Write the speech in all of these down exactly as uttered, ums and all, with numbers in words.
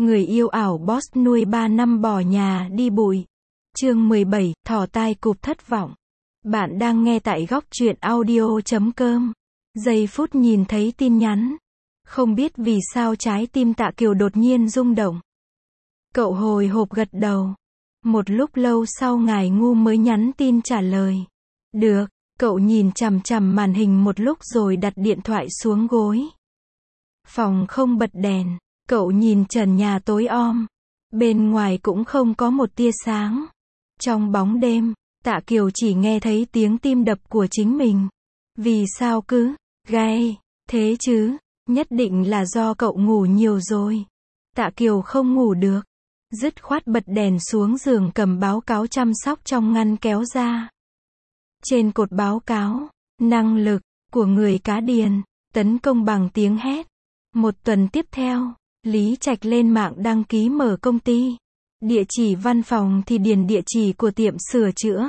Người yêu ảo boss nuôi ba năm bỏ nhà đi bụi. Chương mười bảy, thỏ tai cụp thất vọng. Bạn đang nghe tại góc truyện audio chấm com. Giây phút nhìn thấy tin nhắn. Không biết vì sao trái tim Tạ Kiều đột nhiên rung động. Cậu hồi hộp gật đầu. Một lúc lâu sau Ngài Ngu mới nhắn tin trả lời. Được, cậu nhìn chằm chằm màn hình một lúc rồi đặt điện thoại xuống gối. Phòng không bật đèn, cậu nhìn trần nhà tối om. Bên ngoài cũng không có một tia sáng. Trong bóng đêm, Tạ Kiều chỉ nghe thấy tiếng tim đập của chính mình. Vì sao cứ gai thế chứ? Nhất định là do cậu ngủ nhiều rồi. Tạ Kiều không ngủ được. Dứt khoát bật đèn xuống giường cầm báo cáo chăm sóc trong ngăn kéo ra. Trên cột báo cáo, năng lực của người cá điền, tấn công bằng tiếng hét. Một tuần tiếp theo, Lý Trạch lên mạng đăng ký mở công ty. Địa chỉ văn phòng thì điền địa chỉ của tiệm sửa chữa.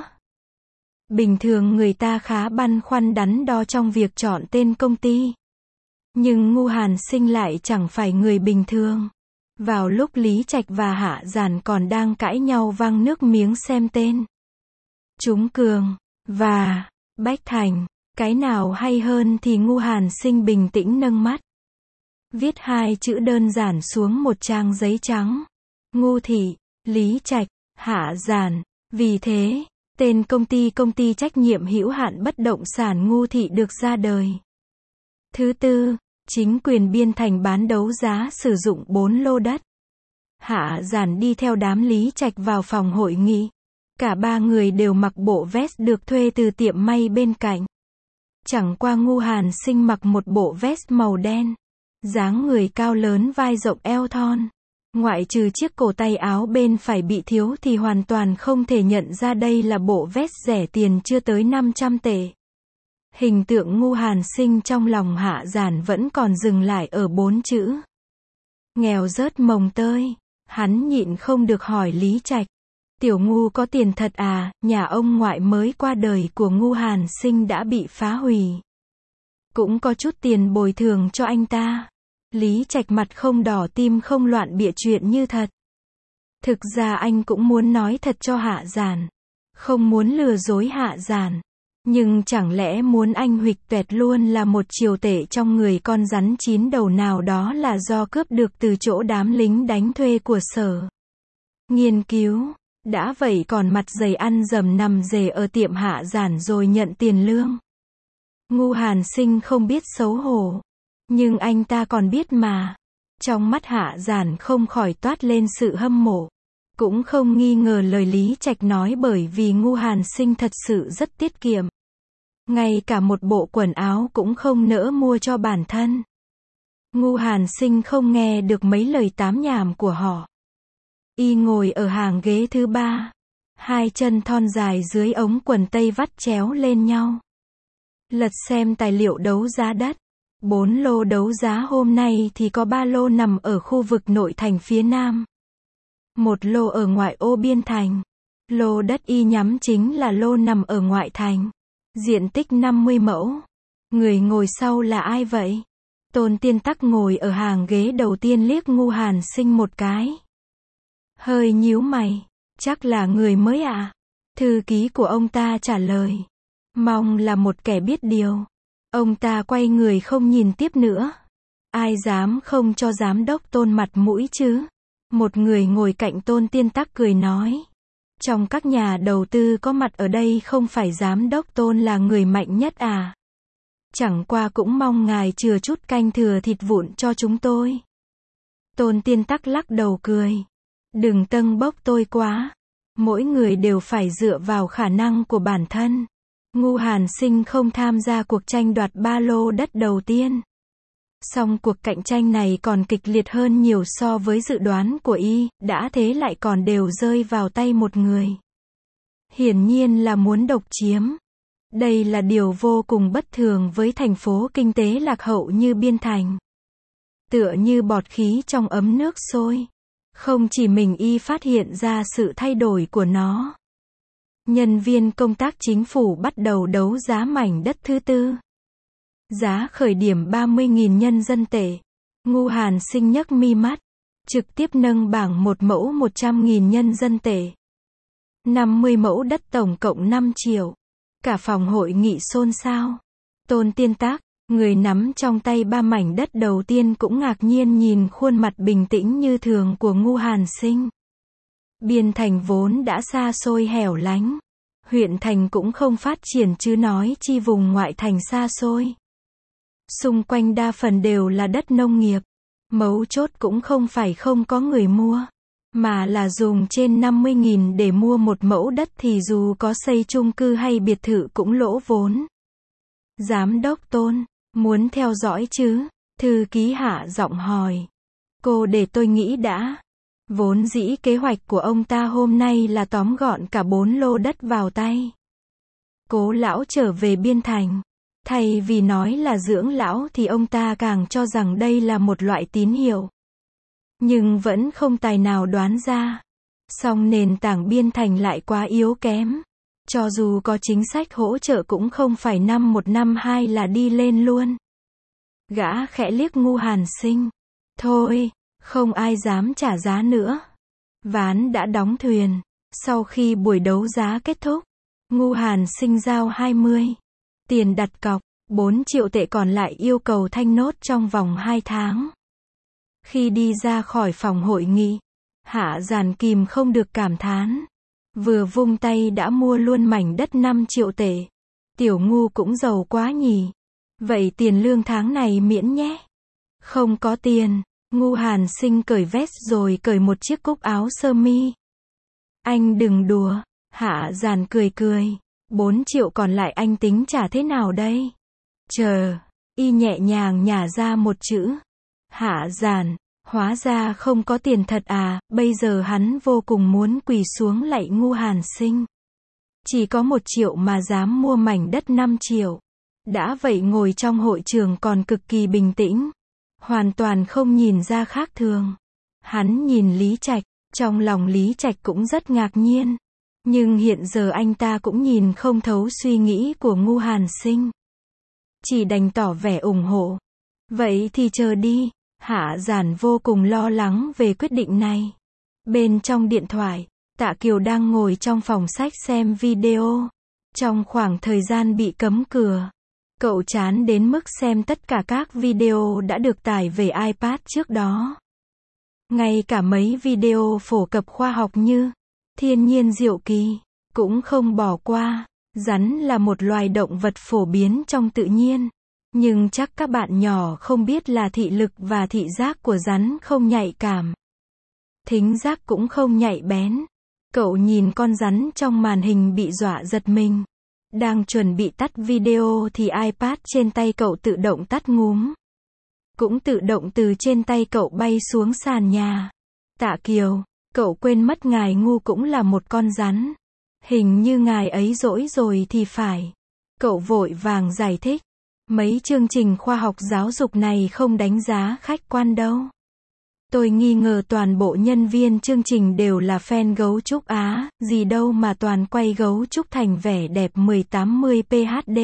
Bình thường người ta khá băn khoăn đắn đo trong việc chọn tên công ty. Nhưng Ngu Hàn Sinh lại chẳng phải người bình thường. Vào lúc Lý Trạch và Hạ Giản còn đang cãi nhau văng nước miếng xem tên. Chúng Cường và Bách Thành, cái nào hay hơn thì Ngu Hàn Sinh bình tĩnh nâng mắt. Viết hai chữ đơn giản xuống một trang giấy trắng. Ngu Thị, Lý Trạch, Hạ Giản. Vì thế, tên công ty công ty trách nhiệm hữu hạn bất động sản Ngu Thị được ra đời. Thứ tư, chính quyền Biên Thành bán đấu giá sử dụng bốn lô đất. Hạ Giản đi theo đám Lý Trạch vào phòng hội nghị. Cả ba người đều mặc bộ vest được thuê từ tiệm may bên cạnh. Chẳng qua Ngu Hàn Sinh mặc một bộ vest màu đen. Dáng người cao lớn vai rộng eo thon. Ngoại trừ chiếc cổ tay áo bên phải bị thiếu thì hoàn toàn không thể nhận ra đây là bộ vest rẻ tiền chưa tới năm trăm tệ. Hình tượng Ngu Hàn Sinh trong lòng Hạ Giản vẫn còn dừng lại ở bốn chữ. Nghèo rớt mồng tơi. Hắn nhịn không được hỏi Lý Trạch. Tiểu Ngu có tiền thật à? Nhà ông ngoại mới qua đời của Ngu Hàn Sinh đã bị phá hủy. Cũng có chút tiền bồi thường cho anh ta. Lý Trạch mặt không đỏ tim không loạn bịa chuyện như thật. Thực ra anh cũng muốn nói thật cho Hạ Giản. Không muốn lừa dối Hạ Giản. Nhưng chẳng lẽ muốn anh huỵch toẹt luôn là một triều tể trong người con rắn chín đầu nào đó là do cướp được từ chỗ đám lính đánh thuê của Sở Nghiên cứu. Đã vậy còn mặt dày ăn dầm nằm rề ở tiệm Hạ Giản rồi nhận tiền lương. Ngu Hàn Sinh không biết xấu hổ. Nhưng anh ta còn biết mà. Trong mắt Hạ Giản không khỏi toát lên sự hâm mộ. Cũng không nghi ngờ lời Lý Trạch nói bởi vì Ngu Hàn Sinh thật sự rất tiết kiệm. Ngay cả một bộ quần áo cũng không nỡ mua cho bản thân. Ngu Hàn Sinh không nghe được mấy lời tám nhảm của họ. Y ngồi ở hàng ghế thứ ba. Hai chân thon dài dưới ống quần tây vắt chéo lên nhau. Lật xem tài liệu đấu giá đất. Bốn lô đấu giá hôm nay thì có ba lô nằm ở khu vực nội thành phía Nam. Một lô ở ngoại ô Biên Thành. Lô đất Y nhắm chính là lô nằm ở ngoại thành. Diện tích năm mươi mẫu. Người ngồi sau là ai vậy? Tôn Tiên Tắc ngồi ở hàng ghế đầu tiên liếc Ngu Hàn Sinh một cái. Hơi nhíu mày. Chắc là người mới ạ. À? Thư ký của ông ta trả lời. Mong là một kẻ biết điều. Ông ta quay người không nhìn tiếp nữa. Ai dám không cho giám đốc Tôn mặt mũi chứ? Một người ngồi cạnh Tôn Tiên Tắc cười nói. Trong các nhà đầu tư có mặt ở đây không phải giám đốc Tôn là người mạnh nhất à? Chẳng qua cũng mong ngài chừa chút canh thừa thịt vụn cho chúng tôi. Tôn Tiên Tắc lắc đầu cười. Đừng tâng bốc tôi quá. Mỗi người đều phải dựa vào khả năng của bản thân. Ngu Hàn Sinh không tham gia cuộc tranh đoạt ba lô đất đầu tiên. Song cuộc cạnh tranh này còn kịch liệt hơn nhiều so với dự đoán của Y, đã thế lại còn đều rơi vào tay một người. Hiển nhiên là muốn độc chiếm. Đây là điều vô cùng bất thường với thành phố kinh tế lạc hậu như Biên Thành. Tựa như bọt khí trong ấm nước sôi. Không chỉ mình Y phát hiện ra sự thay đổi của nó. Nhân viên công tác chính phủ bắt đầu đấu giá mảnh đất thứ tư. Giá khởi điểm ba mươi nghìn nhân dân tệ. Ngu Hàn Sinh nhấc mi mắt. trực tiếp nâng bảng một mẫu một trăm nghìn nhân dân tệ. năm mươi mẫu đất tổng cộng năm triệu. Cả phòng hội nghị xôn xao. Tôn Tiên Tác, người nắm trong tay ba mảnh đất đầu tiên cũng ngạc nhiên nhìn khuôn mặt bình tĩnh như thường của Ngu Hàn Sinh. Biên Thành vốn đã xa xôi hẻo lánh. Huyện thành cũng không phát triển chứ nói chi vùng ngoại thành xa xôi. Xung quanh đa phần đều là đất nông nghiệp. Mấu chốt cũng không phải không có người mua, mà là dùng trên năm mươi nghìn để mua một mẫu đất thì dù có xây chung cư hay biệt thự cũng lỗ vốn. Giám đốc Tôn, muốn theo dõi chứ? Thư ký hạ giọng hỏi. Cô để tôi nghĩ đã. Vốn dĩ kế hoạch của ông ta hôm nay là tóm gọn cả bốn lô đất vào tay. Cố lão trở về Biên Thành. Thay vì nói là dưỡng lão thì ông ta càng cho rằng đây là một loại tín hiệu. Nhưng vẫn không tài nào đoán ra. Song nền tảng Biên Thành lại quá yếu kém. Cho dù có chính sách hỗ trợ cũng không phải năm một năm hai là đi lên luôn. Gã khẽ liếc Ngu Hàn Sinh. Thôi, không ai dám trả giá nữa. Ván đã đóng thuyền. Sau khi buổi đấu giá kết thúc, Ngu Hàn Sinh giao hai mươi. Tiền đặt cọc, bốn triệu tệ còn lại yêu cầu thanh nốt trong vòng hai tháng. Khi đi ra khỏi phòng hội nghị, Hạ Giản kìm không được cảm thán. Vừa vung tay đã mua luôn mảnh đất năm triệu tệ. Tiểu Ngu cũng giàu quá nhỉ. Vậy tiền lương tháng này miễn nhé. Không có tiền. Ngu Hàn Sinh cởi vest rồi cởi một chiếc cúc áo sơ mi. Anh đừng đùa. Hạ Giản cười cười. Bốn triệu còn lại anh tính trả thế nào đây? Chờ. Y nhẹ nhàng nhả ra một chữ. Hạ Giản. Hóa ra không có tiền thật à? Bây giờ hắn vô cùng muốn quỳ xuống lạy Ngu Hàn Sinh. Chỉ có một triệu mà dám mua mảnh đất năm triệu. Đã vậy ngồi trong hội trường còn cực kỳ bình tĩnh. Hoàn toàn không nhìn ra khác thường. Hắn nhìn Lý Trạch. Trong lòng Lý Trạch cũng rất ngạc nhiên. Nhưng hiện giờ anh ta cũng nhìn không thấu suy nghĩ của Ngu Hàn Sinh. Chỉ đành tỏ vẻ ủng hộ. Vậy thì chờ đi. Hạ Giản vô cùng lo lắng về quyết định này. Bên trong điện thoại, Tạ Kiều đang ngồi trong phòng sách xem video. Trong khoảng thời gian bị cấm cửa, cậu chán đến mức xem tất cả các video đã được tải về iPad trước đó. Ngay cả mấy video phổ cập khoa học như Thiên nhiên diệu kỳ, cũng không bỏ qua. Rắn là một loài động vật phổ biến trong tự nhiên. Nhưng chắc các bạn nhỏ không biết là thị lực và thị giác của rắn không nhạy cảm. Thính giác cũng không nhạy bén. Cậu nhìn con rắn trong màn hình bị dọa giật mình. Đang chuẩn bị tắt video thì iPad trên tay cậu tự động tắt ngúm. Cũng tự động từ trên tay cậu bay xuống sàn nhà. Tạ Kiều, cậu quên mất ngài Ngu cũng là một con rắn. Hình như ngài ấy dỗi rồi thì phải. Cậu vội vàng giải thích. Mấy chương trình khoa học giáo dục này không đánh giá khách quan đâu. Tôi nghi ngờ toàn bộ nhân viên chương trình đều là fan gấu trúc Á, gì đâu mà toàn quay gấu trúc thành vẻ đẹp mười tám mươi p h d.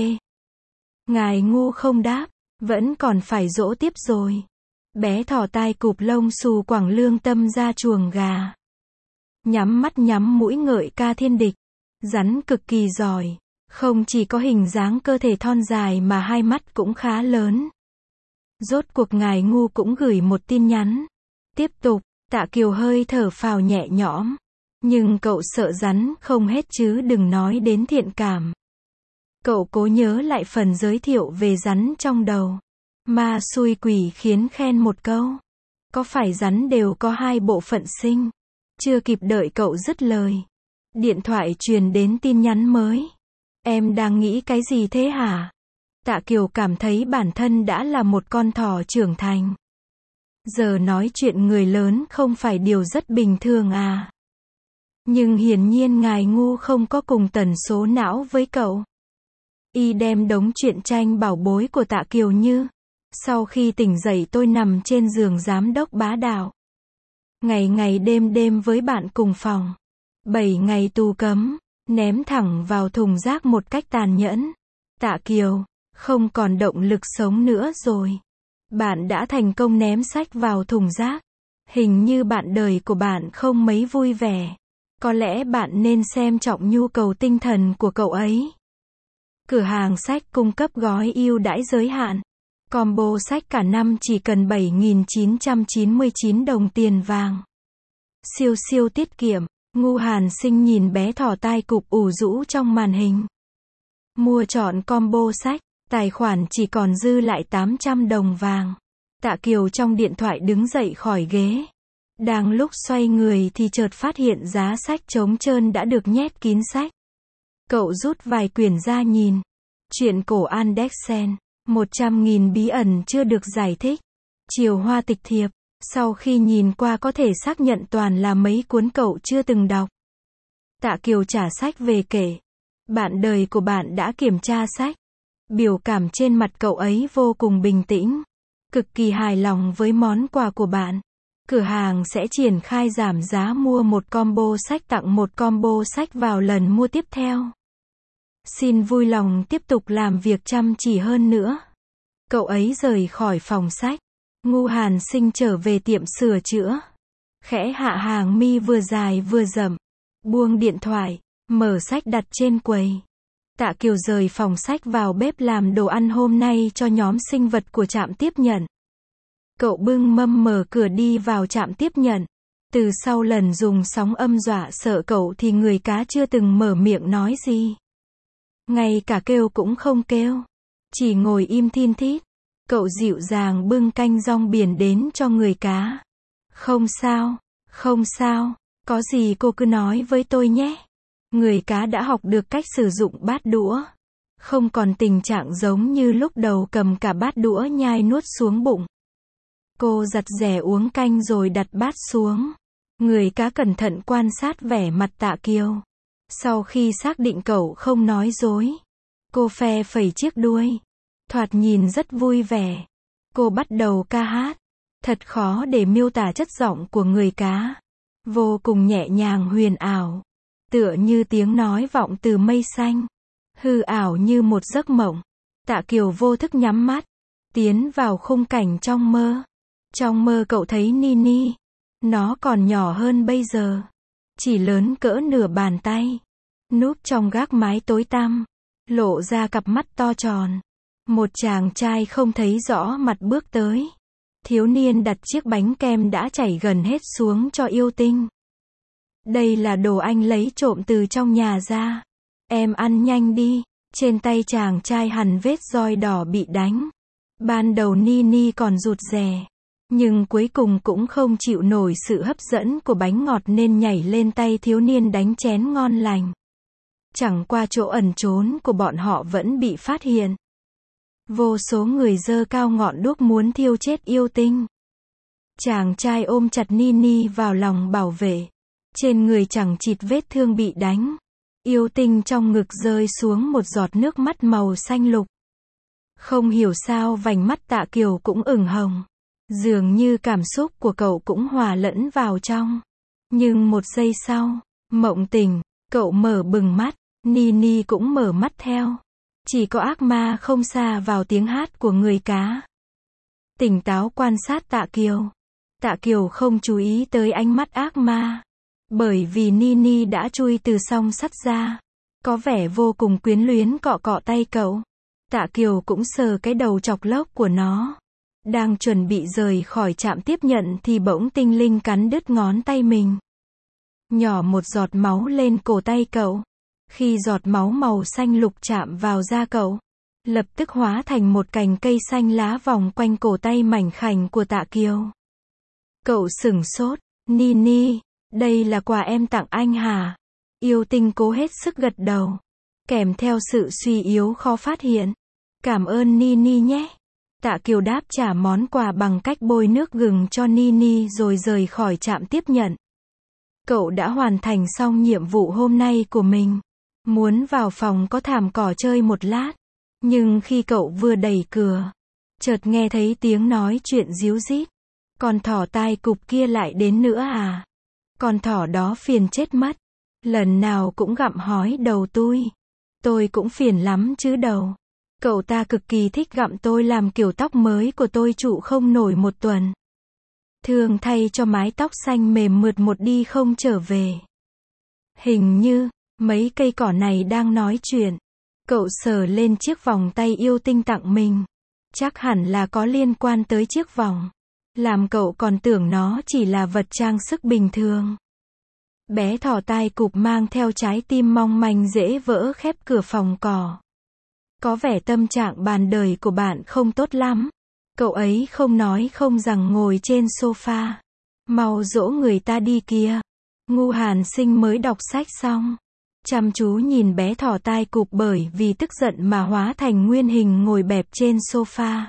Ngài Ngu không đáp, vẫn còn phải dỗ tiếp rồi. Bé thỏ tai cụp lông xù quẳng lương tâm ra chuồng gà. Nhắm mắt nhắm mũi ngợi ca thiên địch. Rắn cực kỳ giỏi. Không chỉ có hình dáng cơ thể thon dài mà hai mắt cũng khá lớn. Rốt cuộc ngài Ngu cũng gửi một tin nhắn. Tiếp tục, Tạ Kiều hơi thở phào nhẹ nhõm. Nhưng cậu sợ rắn không hết chứ đừng nói đến thiện cảm. Cậu cố nhớ lại phần giới thiệu về rắn trong đầu. Ma xui quỷ khiến khen một câu. Có phải rắn đều có hai bộ phận sinh? Chưa kịp đợi cậu dứt lời. Điện thoại truyền đến tin nhắn mới. Em đang nghĩ cái gì thế hả? Tạ Kiều cảm thấy bản thân đã là một con thỏ trưởng thành. Giờ nói chuyện người lớn không phải điều rất bình thường à? Nhưng hiển nhiên ngài Ngu không có cùng tần số não với cậu. Y đem đống truyện tranh bảo bối của Tạ Kiều như Sau khi tỉnh dậy tôi nằm trên giường giám đốc bá đạo. Ngày ngày đêm đêm với bạn cùng phòng. Bảy ngày tù cấm. Ném thẳng vào thùng rác một cách tàn nhẫn. Tạ Kiều, không còn động lực sống nữa rồi. Bạn đã thành công ném sách vào thùng rác. Hình như bạn đời của bạn không mấy vui vẻ. Có lẽ bạn nên xem trọng nhu cầu tinh thần của cậu ấy. Cửa hàng sách cung cấp gói ưu đãi giới hạn. Combo sách cả năm chỉ cần bảy nghìn chín trăm chín mươi chín đồng tiền vàng. Siêu siêu tiết kiệm. Ngu Hàn Sinh nhìn bé thỏ tai cụp ủ rũ trong màn hình. Mua chọn combo sách, tài khoản chỉ còn dư lại tám trăm đồng vàng. Tạ Kiều trong điện thoại đứng dậy khỏi ghế. Đang lúc xoay người thì chợt phát hiện giá sách trống trơn đã được nhét kín sách. Cậu rút vài quyển ra nhìn. Truyện cổ Andersen, một trăm nghìn bí ẩn chưa được giải thích. Chiều Hoa tịch thiệp. Sau khi nhìn qua có thể xác nhận toàn là mấy cuốn cậu chưa từng đọc. Tạ Kiều trả sách về kể. Bạn đời của bạn đã kiểm tra sách. Biểu cảm trên mặt cậu ấy vô cùng bình tĩnh. Cực kỳ hài lòng với món quà của bạn. Cửa hàng sẽ triển khai giảm giá mua một combo sách tặng một combo sách vào lần mua tiếp theo. Xin vui lòng tiếp tục làm việc chăm chỉ hơn nữa. Cậu ấy rời khỏi phòng sách. Ngu Hàn Sinh trở về tiệm sửa chữa. Khẽ hạ hàng mi vừa dài vừa rậm. Buông điện thoại, mở sách đặt trên quầy. Tạ Kiều rời phòng sách vào bếp làm đồ ăn hôm nay cho nhóm sinh vật của trạm tiếp nhận. Cậu bưng mâm mở cửa đi vào trạm tiếp nhận. Từ sau lần dùng sóng âm dọa sợ cậu thì người cá chưa từng mở miệng nói gì. Ngay cả kêu cũng không kêu. Chỉ ngồi im thin thít. Cậu dịu dàng bưng canh rong biển đến cho người cá. Không sao, không sao, có gì cô cứ nói với tôi nhé. Người cá đã học được cách sử dụng bát đũa. Không còn tình trạng giống như lúc đầu cầm cả bát đũa nhai nuốt xuống bụng. Cô giặt rẻ uống canh rồi đặt bát xuống. Người cá cẩn thận quan sát vẻ mặt Tạ Kiều. Sau khi xác định cậu không nói dối, cô phe phẩy chiếc đuôi. Thoạt nhìn rất vui vẻ. Cô bắt đầu ca hát. Thật khó để miêu tả chất giọng của người cá. Vô cùng nhẹ nhàng huyền ảo. Tựa như tiếng nói vọng từ mây xanh. Hư ảo như một giấc mộng. Tạ Kiều vô thức nhắm mắt. Tiến vào khung cảnh trong mơ. Trong mơ cậu thấy Nini. Nó còn nhỏ hơn bây giờ. Chỉ lớn cỡ nửa bàn tay. Núp trong gác mái tối tăm. Lộ ra cặp mắt to tròn. Một chàng trai không thấy rõ mặt bước tới. Thiếu niên đặt chiếc bánh kem đã chảy gần hết xuống cho yêu tinh. Đây là đồ anh lấy trộm từ trong nhà ra. Em ăn nhanh đi. Trên tay chàng trai hằn vết roi đỏ bị đánh. Ban đầu Nini còn rụt rè. Nhưng cuối cùng cũng không chịu nổi sự hấp dẫn của bánh ngọt nên nhảy lên tay thiếu niên đánh chén ngon lành. Chẳng qua chỗ ẩn trốn của bọn họ vẫn bị phát hiện. Vô số người giơ cao ngọn đuốc muốn thiêu chết yêu tinh. Chàng trai ôm chặt Nini vào lòng bảo vệ. Trên người chẳng chịt vết thương bị đánh. Yêu tinh trong ngực rơi xuống một giọt nước mắt màu xanh lục. Không hiểu sao vành mắt Tạ Kiều cũng ửng hồng. Dường như cảm xúc của cậu cũng hòa lẫn vào trong. Nhưng một giây sau, mộng tình, cậu mở bừng mắt, Nini cũng mở mắt theo. Chỉ có ác ma không xa vào tiếng hát của người cá. Tỉnh táo quan sát Tạ Kiều. Tạ Kiều không chú ý tới ánh mắt ác ma. Bởi vì Nini đã chui từ song sắt ra. Có vẻ vô cùng quyến luyến cọ cọ tay cậu. Tạ Kiều cũng sờ cái đầu chọc lốc của nó. Đang chuẩn bị rời khỏi trạm tiếp nhận thì bỗng tinh linh cắn đứt ngón tay mình. Nhỏ một giọt máu lên cổ tay cậu. Khi giọt máu màu xanh lục chạm vào da cậu, lập tức hóa thành một cành cây xanh lá vòng quanh cổ tay mảnh khảnh của Tạ Kiều. Cậu sửng sốt. Nini, đây là quà em tặng anh hả? Yêu tinh cố hết sức gật đầu. Kèm theo sự suy yếu khó phát hiện. Cảm ơn Nini nhé. Tạ Kiều đáp trả món quà bằng cách bôi nước gừng cho Nini rồi rời khỏi trạm tiếp nhận. Cậu đã hoàn thành xong nhiệm vụ hôm nay của mình. Muốn vào phòng có thảm cỏ chơi một lát. Nhưng khi cậu vừa đẩy cửa, chợt nghe thấy tiếng nói chuyện díu dít. Con thỏ tai cụp kia lại đến nữa à? Con thỏ đó phiền chết mất. Lần nào cũng gặm hói đầu tôi. Tôi cũng phiền lắm chứ đầu. Cậu ta cực kỳ thích gặm tôi làm kiểu tóc mới của tôi trụ không nổi một tuần. Thương thay cho mái tóc xanh mềm mượt một đi không trở về. Hình như, mấy cây cỏ này đang nói chuyện. Cậu sờ lên chiếc vòng tay yêu tinh tặng mình. Chắc hẳn là có liên quan tới chiếc vòng. Làm cậu còn tưởng nó chỉ là vật trang sức bình thường. Bé thỏ tai cụp mang theo trái tim mong manh dễ vỡ khép cửa phòng cỏ. Có vẻ tâm trạng bàn đời của bạn không tốt lắm. Cậu ấy không nói không rằng ngồi trên sofa. Mau dỗ người ta đi kìa. Ngu Hàn Sinh mới đọc sách xong. Chăm chú nhìn bé thỏ tai cụp bởi vì tức giận mà hóa thành nguyên hình ngồi bẹp trên sofa.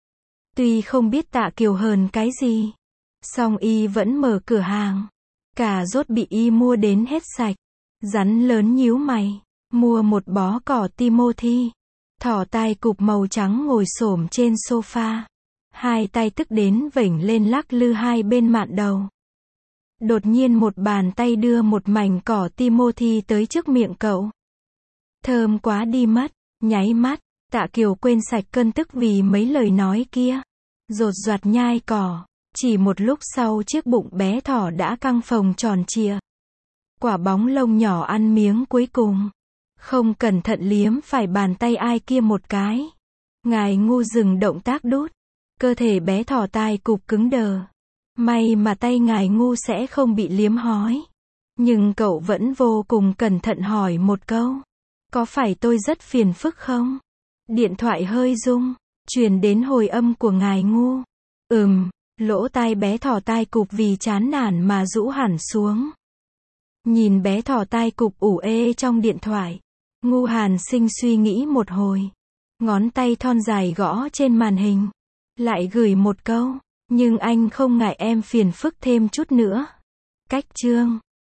Tuy không biết Tạ Kiều hờn cái gì, song y vẫn mở cửa hàng. Cà rốt bị y mua đến hết sạch. Rắn lớn nhíu mày, mua một bó cỏ Timothy. Thỏ tai cụp màu trắng ngồi xổm trên sofa. Hai tay tức đến vểnh lên lắc lư hai bên mạn đầu. Đột nhiên một bàn tay đưa một mảnh cỏ Timothy tới trước miệng cậu. Thơm quá đi mất, nháy mắt, Tạ Kiều quên sạch cơn tức vì mấy lời nói kia. Rột rạt nhai cỏ. Chỉ một lúc sau chiếc bụng bé thỏ đã căng phồng tròn trịa. Quả bóng lông nhỏ ăn miếng cuối cùng. Không cẩn thận liếm phải bàn tay ai kia một cái. Ngài ngu dừng động tác đút. Cơ thể bé thỏ tai cụp cứng đờ. May mà tay ngài ngu sẽ không bị liếm hói. Nhưng cậu vẫn vô cùng cẩn thận hỏi một câu. Có phải tôi rất phiền phức không? Điện thoại hơi rung. Truyền đến hồi âm của ngài ngu. Ừm. Lỗ tai bé thỏ tai cụp vì chán nản mà rũ hẳn xuống. Nhìn bé thỏ tai cụp ủ ê trong điện thoại. Ngu Hàn Sinh suy nghĩ một hồi. Ngón tay thon dài gõ trên màn hình. Lại gửi một câu. Nhưng anh không ngại em phiền phức thêm chút nữa. Cách chương